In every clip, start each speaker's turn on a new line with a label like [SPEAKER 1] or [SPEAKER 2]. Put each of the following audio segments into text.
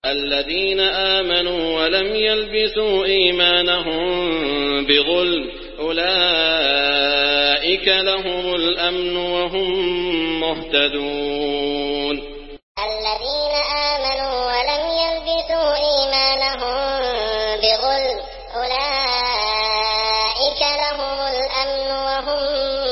[SPEAKER 1] الذين آمنوا ولم يلبسوا إيمانهم بظلم أولئك لهم الأمن وهم مهتدون.
[SPEAKER 2] الذين آمنوا ولم يلبسوا إيمانهم بظلم أولئك لهم الأمن وهم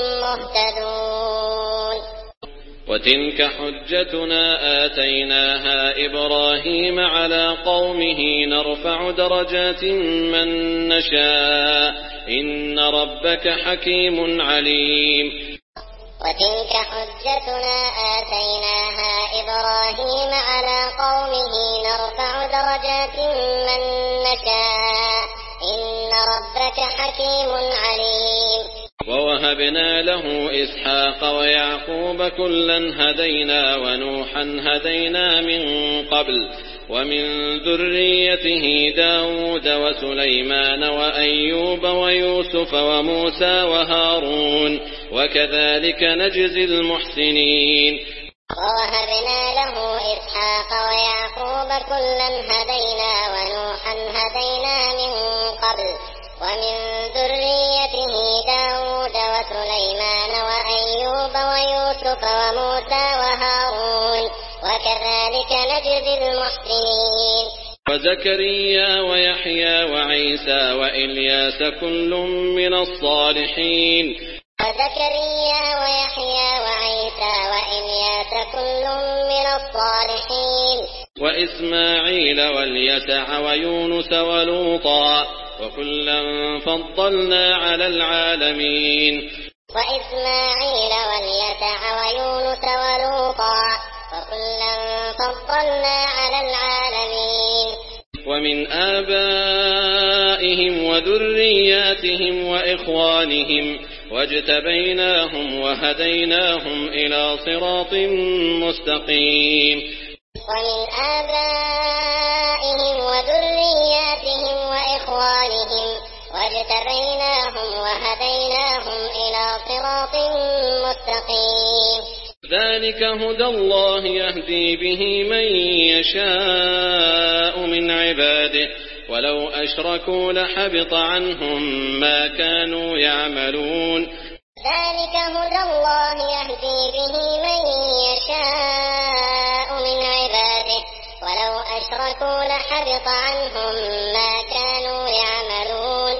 [SPEAKER 2] مهتدون.
[SPEAKER 1] وتلك حجتنا آتيناها إبراهيم على قومه نرفع درجات من نشاء إن ربك حكيم عليم.
[SPEAKER 2] وتلك حجتنا آتيناها إبراهيم على قومه نرفع درجات من نشاء إن ربك حكيم عليم.
[SPEAKER 1] ووهبنا له إسحاق ويعقوب كلا هدينا ونوحا هدينا من قبل ومن ذريته داود وسليمان وأيوب ويوسف وموسى وهارون وكذلك نجزي المحسنين.
[SPEAKER 2] ووهبنا له إسحاق ويعقوب كلا هدينا ونوحا هدينا من قبل ومن ذريته داود وسليمان وأيوب ويوسف وموسى وهارون وكذلك نجزي المحسنين.
[SPEAKER 1] وزكريا ويحيى وعيسى وإلياس كل من الصالحين.
[SPEAKER 2] وزكريا ويحيى وعيسى وإلياس كل من الصالحين.
[SPEAKER 1] وإسماعيل واليسع ويونس ولوطا وكلا فضلنا على العالمين.
[SPEAKER 2] وإسماعيل واليسع ويونس ولوطا وكلا فضلنا على العالمين.
[SPEAKER 1] ومن آبائهم وذرياتهم وإخوانهم واجتبيناهم وهديناهم إلى صراط مستقيم.
[SPEAKER 2] ومن آبائهم وذرياتهم وإخوانهم واجتبيناهم وهديناهم إلى صراط مستقيم.
[SPEAKER 1] ذلك هدى الله يهدي به من يشاء من عباده ولو أشركوا لحبط عنهم ما كانوا يعملون.
[SPEAKER 2] ذلك هدى الله يهدي به من يشاء من عباده ولو أشركوا لحبط عنهم ما كانوا يعملون.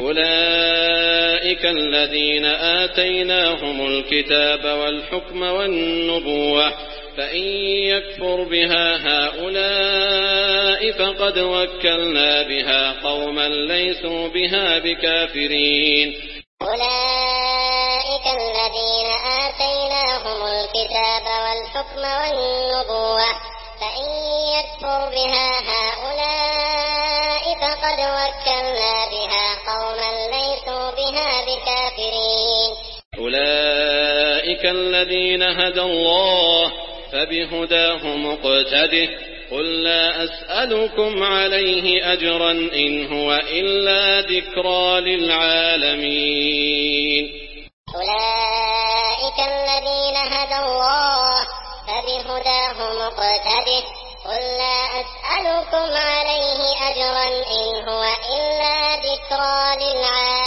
[SPEAKER 1] أولئك الذين آتيناهم الكتاب والحكم والنبوة فإن يكفر بها هؤلاء فقد وكلنا بها قوما ليسوا بها بكافرين.
[SPEAKER 2] أولئك الذين آتيناهم الكتاب والحكم والنبوة فإن يكفر بها هؤلاء فقد وكلنا بها قوما ليسوا بها بكافرين.
[SPEAKER 1] أولئك الذين هدى الله فبهداه مقتده قل لا أسألكم عليه أجرا إن هو إلا ذكرى للعالمين.
[SPEAKER 2] أولئك الذين هدى الله فبهداه مقتده قل لا أسألكم عليه أجرا إن هو إلا ذكرى للعالمين.